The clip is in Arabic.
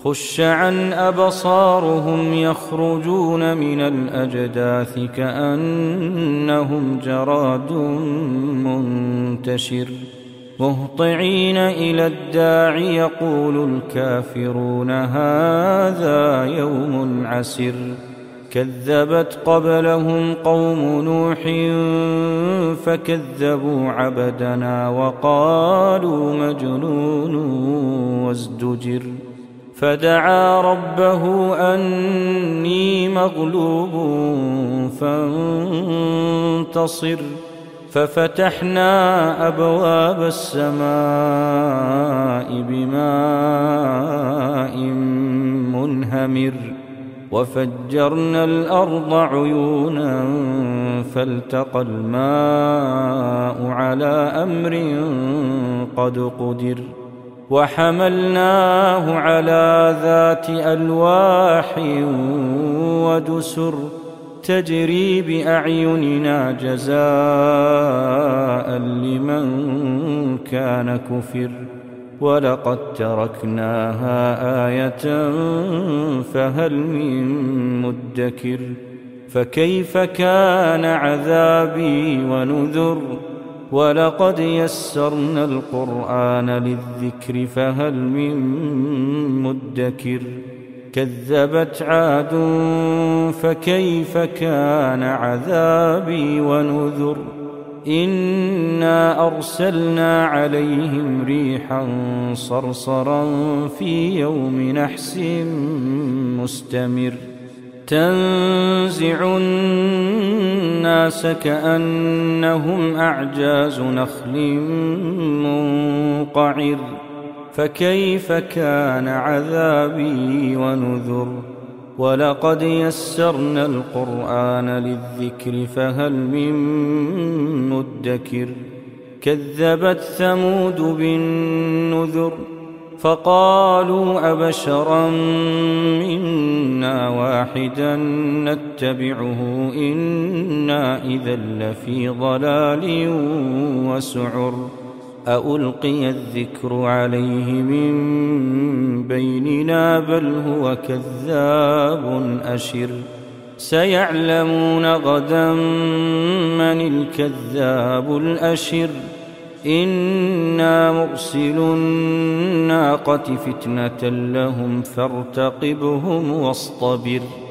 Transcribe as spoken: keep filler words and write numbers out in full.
خش عن أبصارهم يخرجون من الأجداث كأنهم جراد منتشر مهطعين إلى الداع يقول الكافرون هذا يوم عسر كذبت قبلهم قوم نوح فكذبوا عبدنا وقالوا مجنون وازدجر فدعا ربه أني مغلوب فانتصر ففتحنا أبواب السماء بماء منهمر وفجرنا الأرض عيونا فالتقى الماء على أمر قد قدر وحملناه على ذات ألواح ودسر تجري بأعيننا جزاء لمن كان كفر ولقد تركناها آية فهل من مدكر فكيف كان عذابي ونذر ولقد يسرنا القرآن للذكر فهل من مدكر كذبت عاد فكيف كان عذابي ونذر إنا أرسلنا عليهم ريحا صرصرا في يوم نحس مستمر تنزع الناس كأنهم أعجاز نخل منقعر فكيف كان عذابي ونذر ولقد يسرنا القرآن للذكر فهل من مدكر كذبت ثمود بالنذر فقالوا أبشرا منا واحدا نتبعه إنا إذا لفي ضلال وسعر أألقي الذكر عليه من بيننا بل هو كذاب أشر سيعلمون غدا من الكذاب الأشر إنا مرسل الناقة فتنة لهم فارتقبهم واصطبر